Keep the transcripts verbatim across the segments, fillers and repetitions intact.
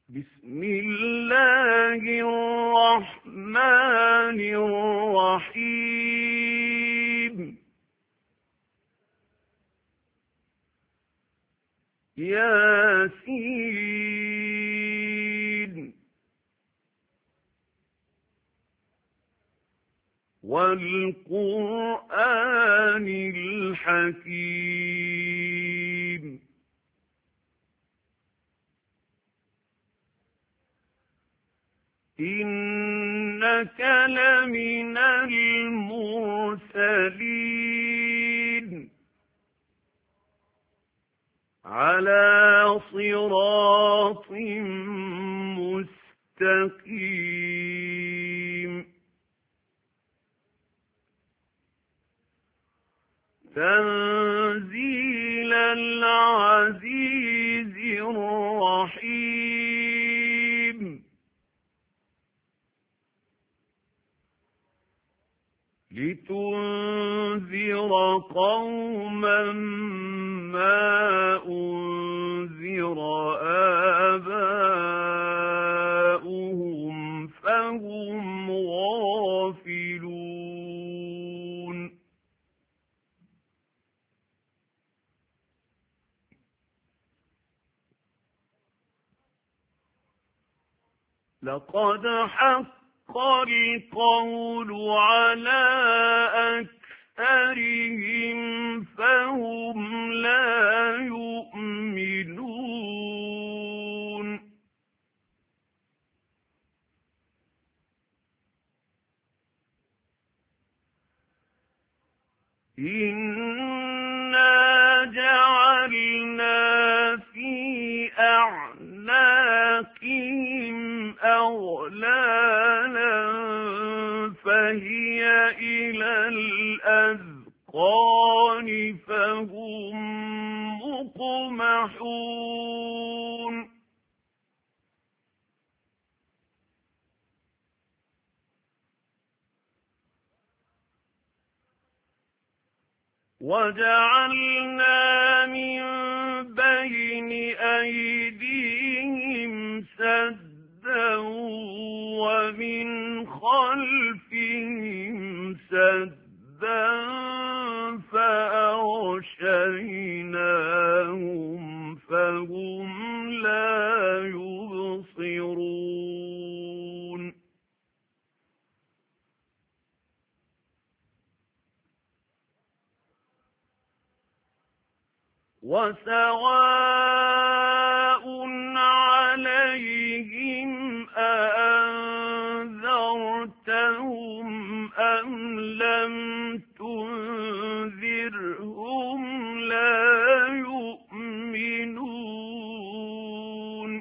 بسم الله الرحمن الرحيم ياسين والقرآن الحكيم إنك لمن المرسلين على صراط مستقيم تنزيل العزيز الرحيم لتنذر قوما ما أنذر آباؤهم فهم غافلون لقد حق القول على أكثرهم فهم لا يؤمنون إنا جعلنا في أعناقهم أغلالا فهي إلى الأذقان فهم مقمحون وجعلنا من بين أيديهم سدا ومن خلفهم سدا فأغشيناهم فهم لا يبصرون وسواء عليهم أأنذرتهم أم لم تنذرهم لا يؤمنون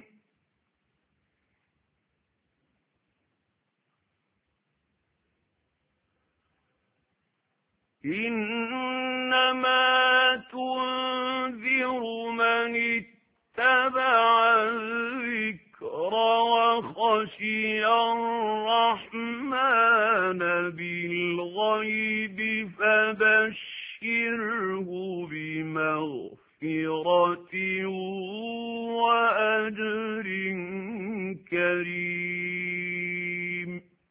إنما تنذر من اتبع الذكر وخشي الرحمن بالغيب فبشره بمغفرة وأجر كريم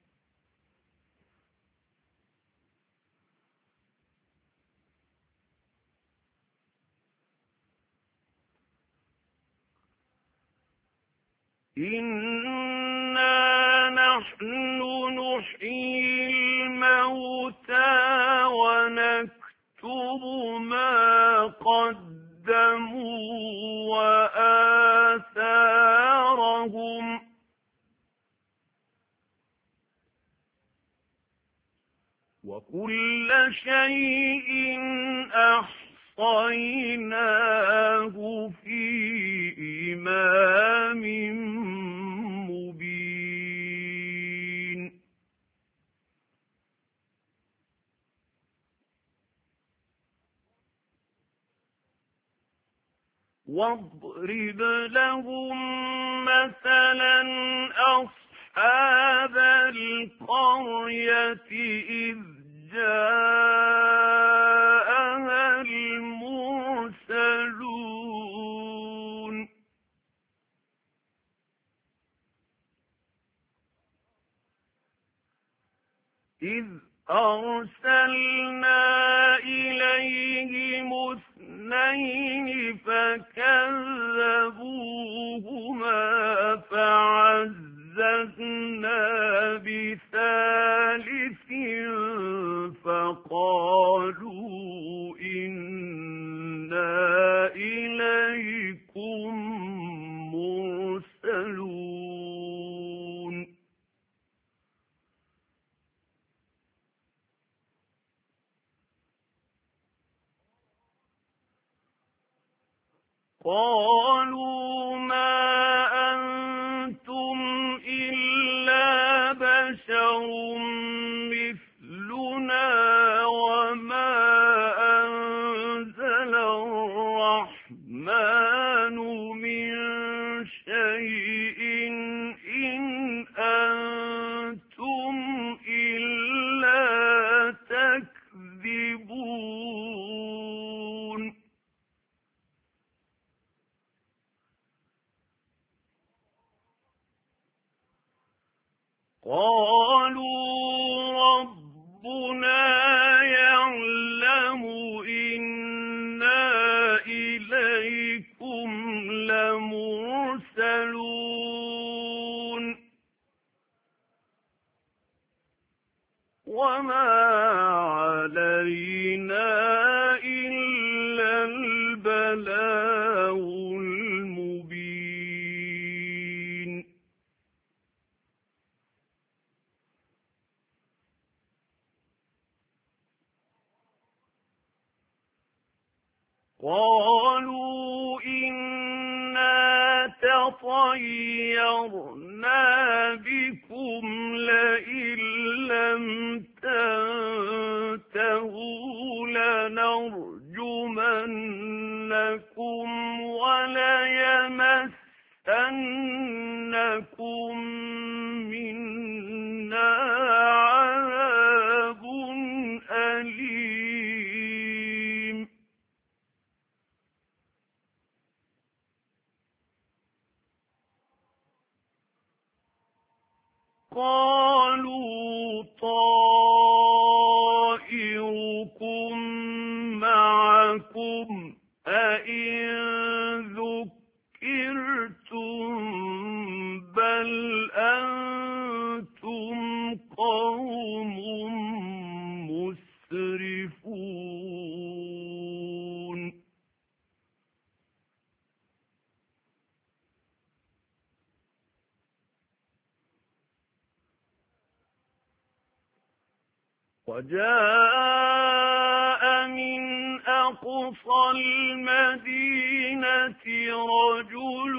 إنا نحن نحيي الموتى ونكتب ما قدموا وآثارهم وكل شيء أحصيناه في إمام مبين واضرب لهم مثلا أصحاب القرية إذ جاءها المرسلون أرسلنا إليهم اثنين فكذبوهما فعززنا بثالث فقالوا إنا إليكم مرسلون قالوا ما أنتم إلا بشر مثلنا وما أنزل الرحمن من شيء إن أنتم إلا تكذبون قالوا ربنا يعلم إنا إليكم لمرسلون وما علينا إلا البلاغ المبين قالوا إنا تطيرنا بكم لئن لم تنتهوا لنرجمنكم وليمسنكم منا عذاب أليم قالوا طائركم معكم أئن ذكرتم بل أنتم قوم مسرفون وجاء من أقصى المدينة رجل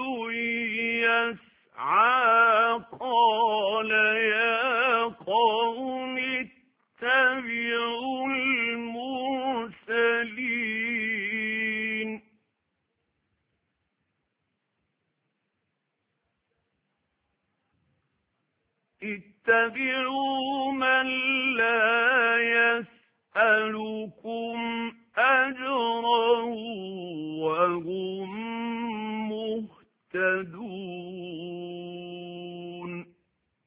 يسعى قال يا قوم اتبعوا المرسلين اتبعوا من لا يسألكم أجرا وهم مهتدون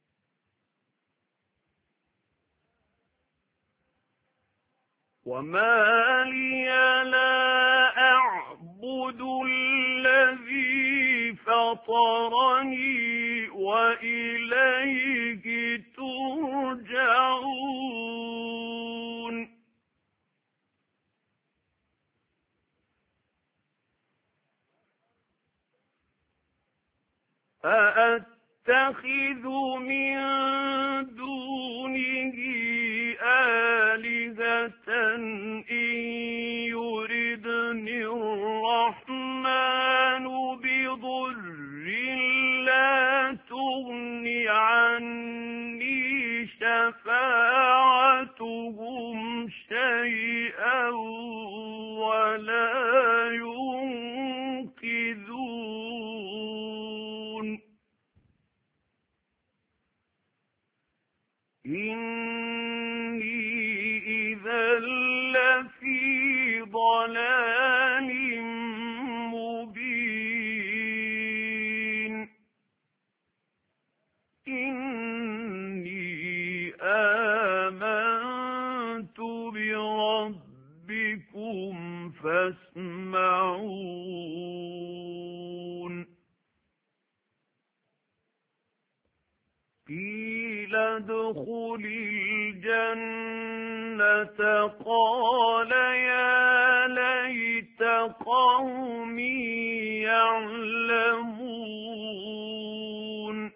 وما لي لا أعبد الذي فطرني وإليه ترجعون أأتخذ من دونه آلهة إن يردني الرحمن بضر لا تغن عني شفاعتهم شيئا ولا ينقذون إني إذا لفي ضلال يسمعون قيل ادخل الجنة قال يا ليت قومي يعلمون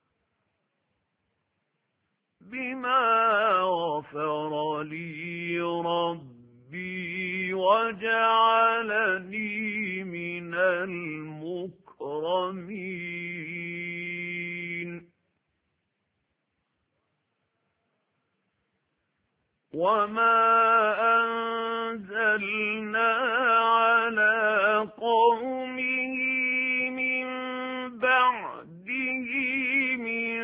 بما غفر لي ربي وجعلني من المكرمين وما أنزلنا على قومه من بعده من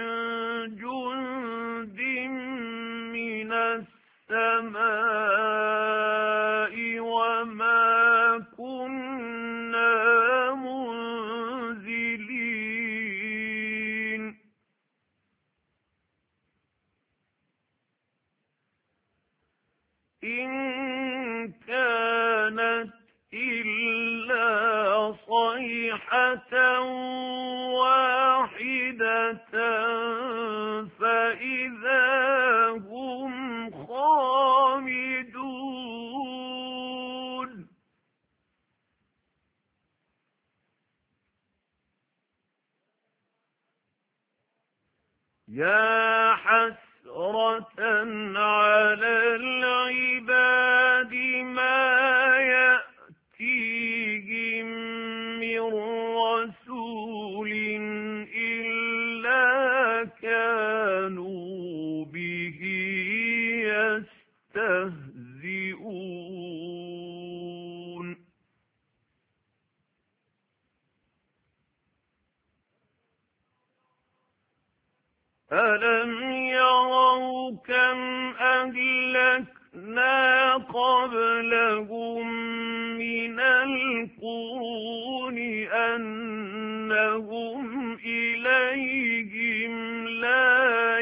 جند من السماء وما كنا منزلين إن كانت إلا صيحة واحدة فإذا هم خامدون يا حسرة على العباد ما يأتيهم من رسول إلا كانوا به يستهزئون ألم يروا كم أهلكنا قبلهم من القرون أنهم إليهم لا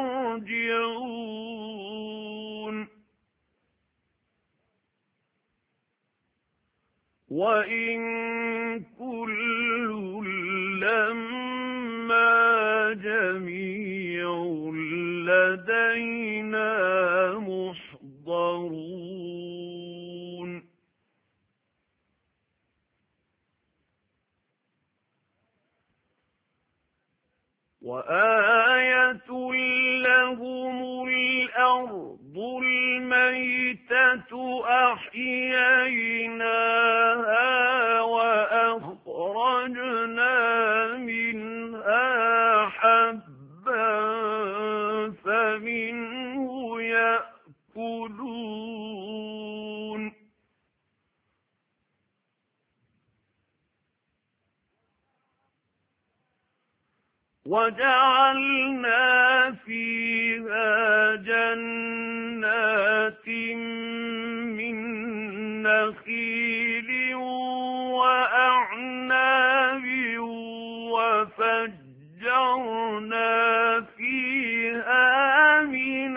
يرجعون وإن كل لما جميع لدينا محضرون وآية لهم الأرض الميتة أحييناها وأخرجنا منها حبا فمنه يأكلون وجعلنا فيها جنات من نخيل وأعناب وفجرنا فيها من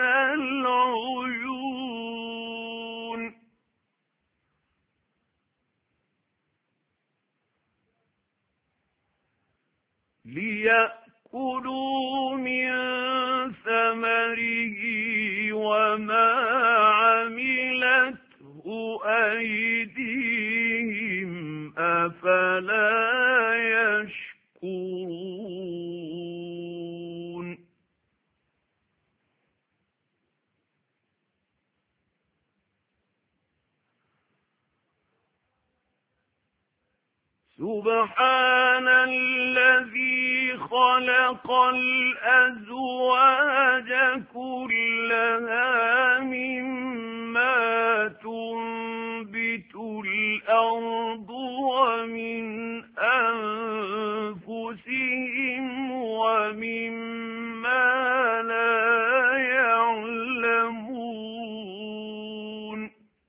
العيون ليأكلوا من ثمره وما عملته أيديهم أفلا يشكرون سبحان الذي خلق الأزواج كلها مما تنبت الأرض ومن أنفسهم ومما لا يعلمون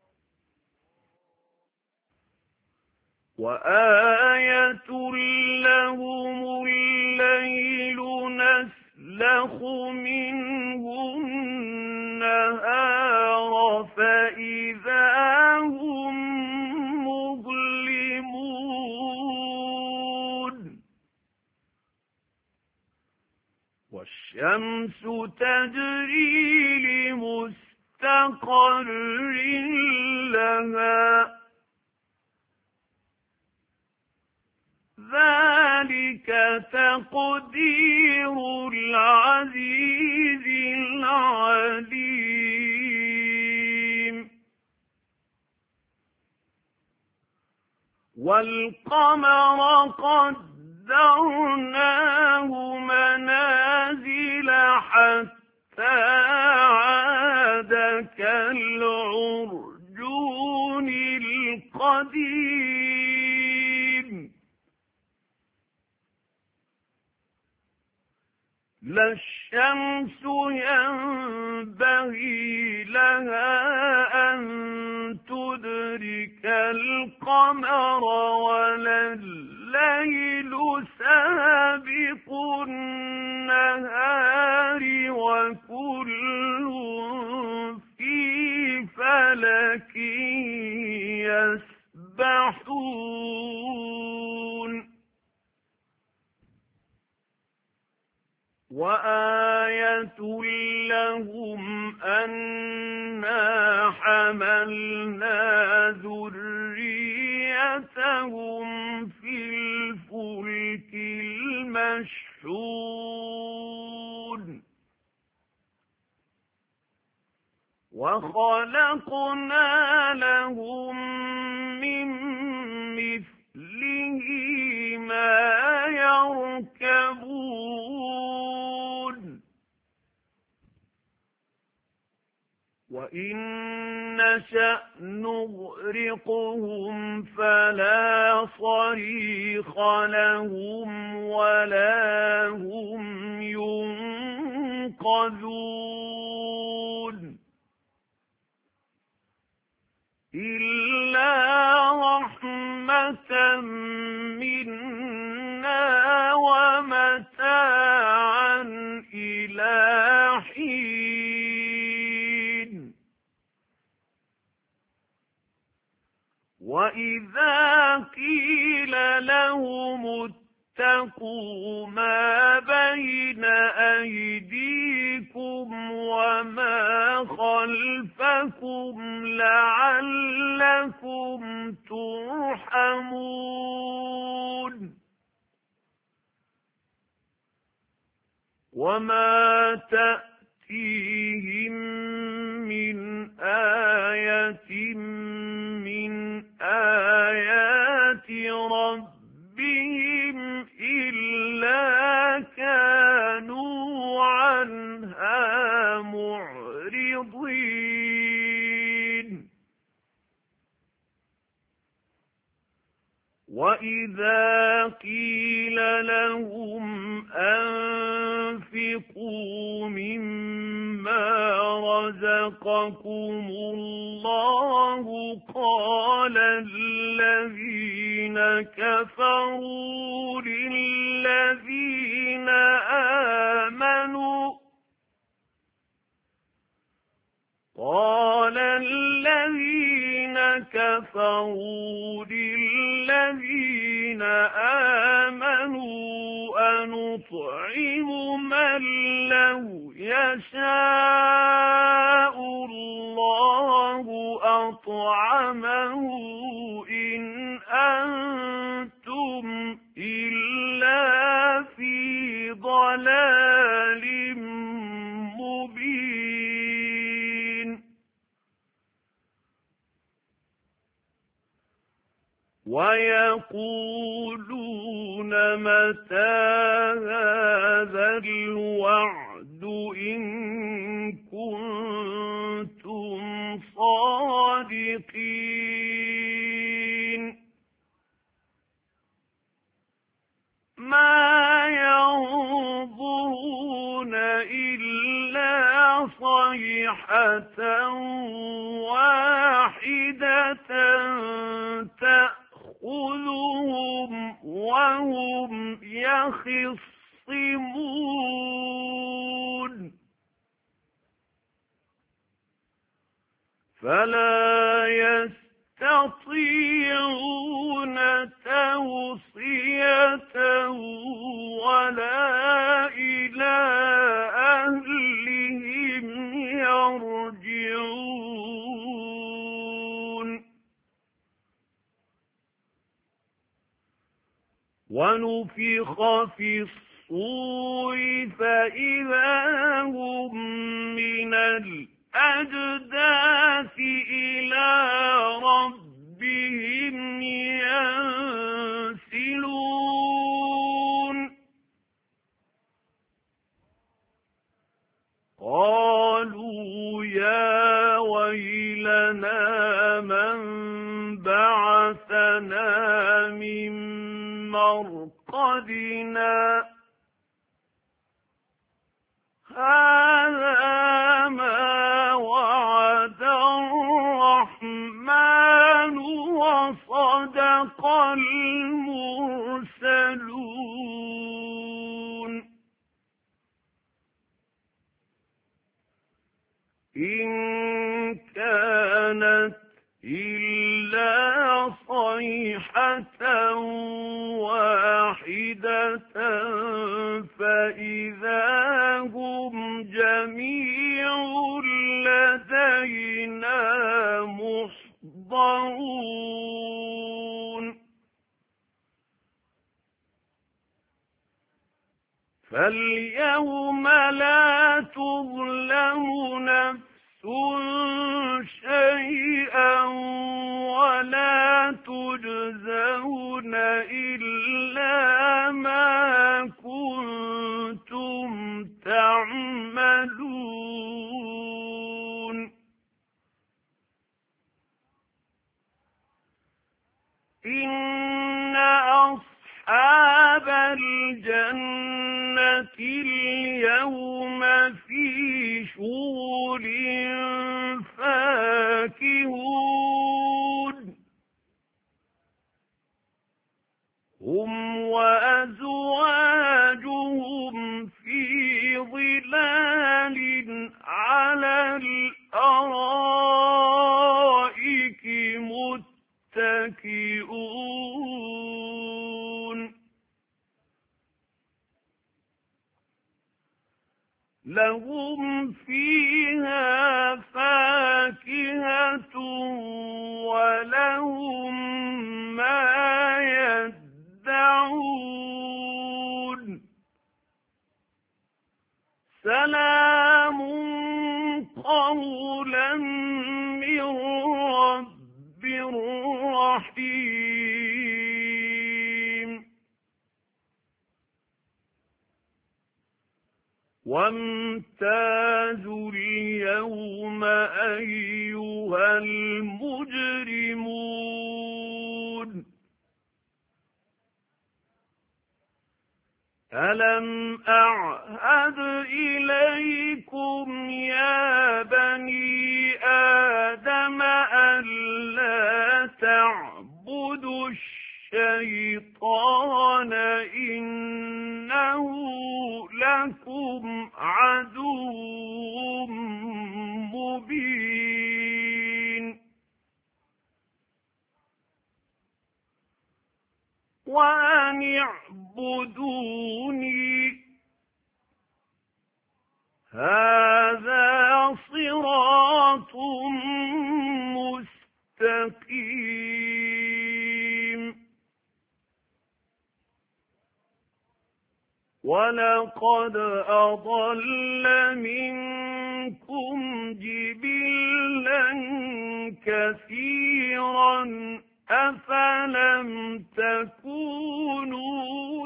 وآية لهم الليل نسلخ منه النهار فإذا هم الشمس تجري لمستقر لها ذلك تقدير العزيز العليم والقمر قدرناه منازل حتى عاد كالعرجون القديم لا الشمس ينبغي لها أن تدرك القمر ولا الليل سابق النهار وكل في فلك يسبحون وآية لهم أنا حملنا ذريتهم في الفلك المشحون وخلقنا لهم من مثله ما يركبون وإن نشأ نغرقهم فلا صريخ لهم ولا هم ينقذون إلا رحمة منا ومتاعا إلى حين وإذا قيل لهم اتقوا ما بين أيديكم وما خلفكم لعلكم ترحمون وما تأتيهم من آية من آيات ربهم إلا كانوا عنها معرضين وإذا قيل لهم أنفقوا مما رزقكم الله قال الذين كفروا للذين آمنوا قال الذين كفروا للذين آمنوا أنطعم من لو يشاء الله أطعمه إن أنتم إلا في ضلال مبين ويقولون متى هذا الوعد إن كنتم صادقين ما ينظرون إلا صيحة واحدة تأخذهم وهم يخصمون فلا يستطيعون توصية ولا إلى ونفخ في الصور فإذا هم من الأجداث إلى ربهم ينسلون قالوا يا ويلنا من بعثنا من مرقدنا هذا ما وعد الرحمن وصدق المرسلون إن كانت إلا صيحة واحدة فإذا هم جميع لدينا محضرون فاليوم لا تظلم نفس شيئا ولا تجزون إلا ما كنتم تعملون إن أصحاب الجنة اليوم في شغل فاكهون هم وأزواجهم في ظلال على الأرائك متكئون لهم فيها فاكهة ولهم ما يدعون سلام قولا من رب رحيم وامتازوا اليوم أيها المجرمون ألم أعهد إليكم يا بني آدم ألا تعبدوا الشيطان إنه لكم عدو مبين وأن اعبدوني هذا صراط مستقيم ولقد أضل منكم جبلا كثيرا أفلم تكونوا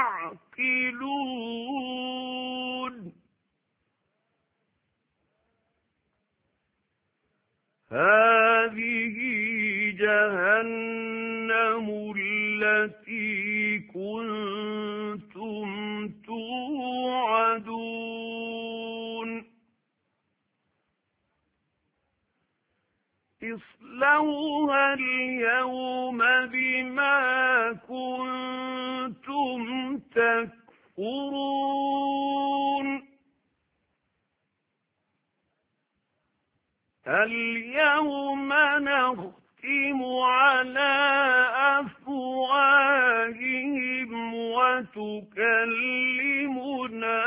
تعقلون هذه جهنم التي كنتم توعدون اصلوها اليوم بما كنتم تكفرون اليوم نختم على أفواههم وتكلمنا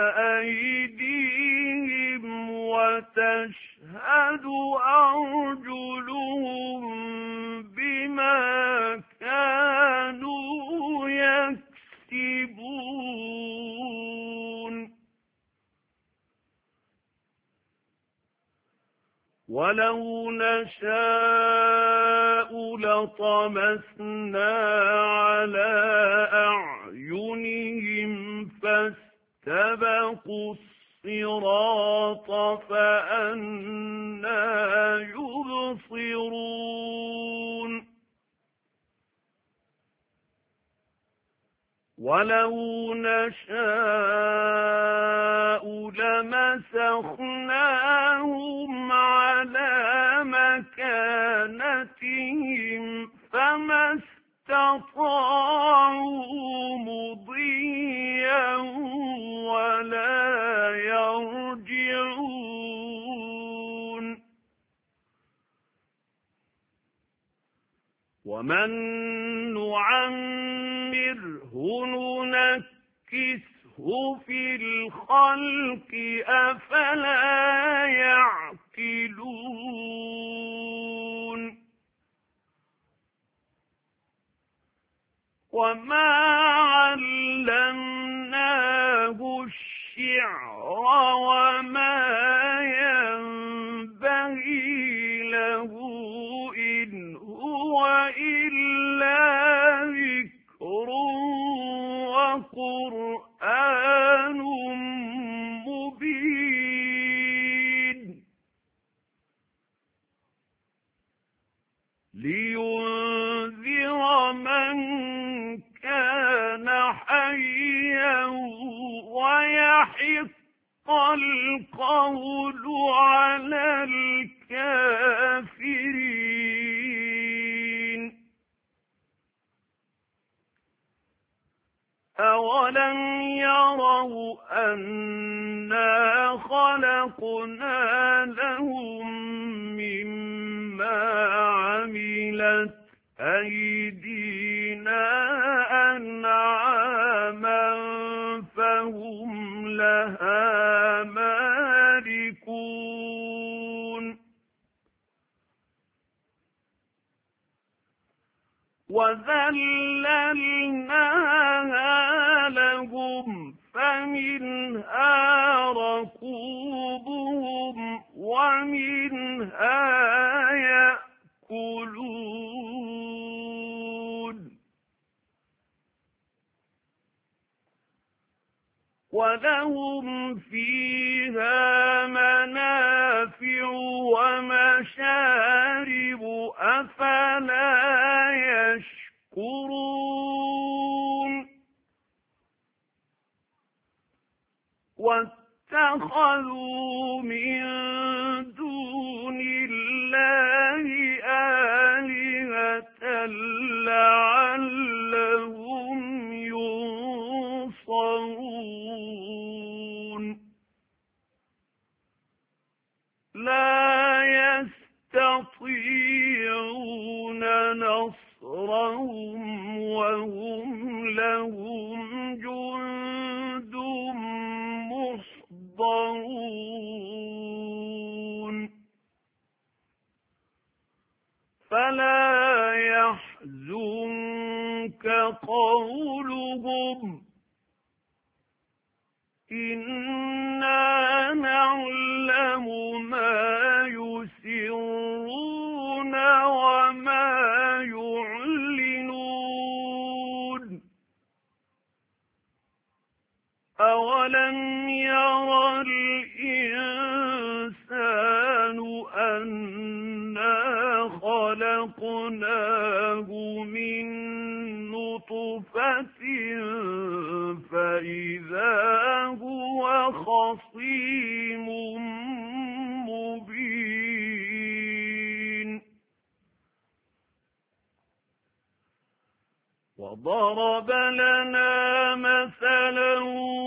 أيديهم وتشهد أرجلهم بما كانوا يعملون ولو نشاء لطمسنا على أعينهم فاستبقوا الصراط فأنى يبصرون ولو نشاء لمسخناهم على مكانتهم فما استطاعوا مضيا ولا يرجعون ومن نعمره ننكسه في الخلق أفلا يعقلون وما علمناه الشعر وما ينبغي له إن هو إلا ذكر وقرآن مبين لينذر من كان حيا ويحق القول على الكافرين أولم يروا أنا خلقنا لهم مما عملت أيدينا أنعاما فهم لها مالكون وذللناها لهم فمنها ركوبهم ومنها يأكلون ولهم فيها منافع ومشارب أفلا يشكرون واتخذوا من دون الله آلهة لعلهم ينصرون لا يستطيعون نصرهم وهم لهم جند محضرون فلا يحزنك قولهم إنا نعلم ما يسرون وما يعلنون أولم ير الإنسان أنا خلقناه من نطفة فإذا هو خصيم مبين وضرب لنا مثلا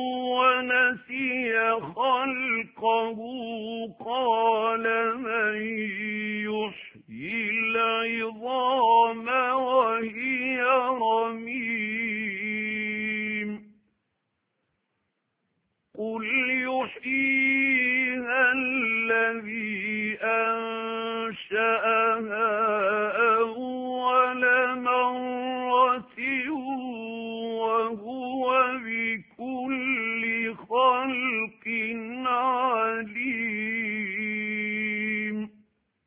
ونسي خلقه قال من يحيي العظام وهي رميم قل يحييها الذي أنشأها أول مرة وهو بكل خلق عليم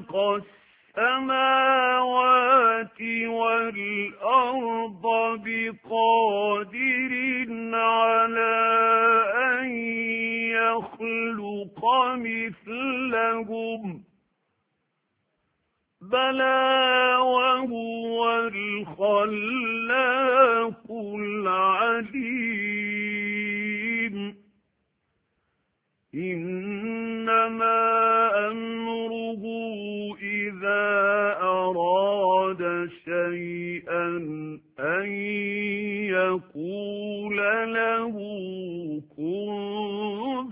خلق السماوات والأرض بقادر على أن يخلق مثلهم بلى وهو الخلاق العليم إنما أمره إذا أراد شيئا أن يقول له كن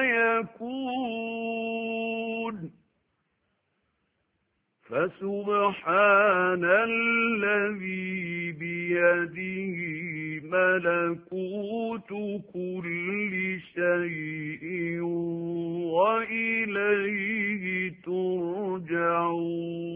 فيكون فسبحان الذي بيده ملكوت كل شيء وإليه ترجعون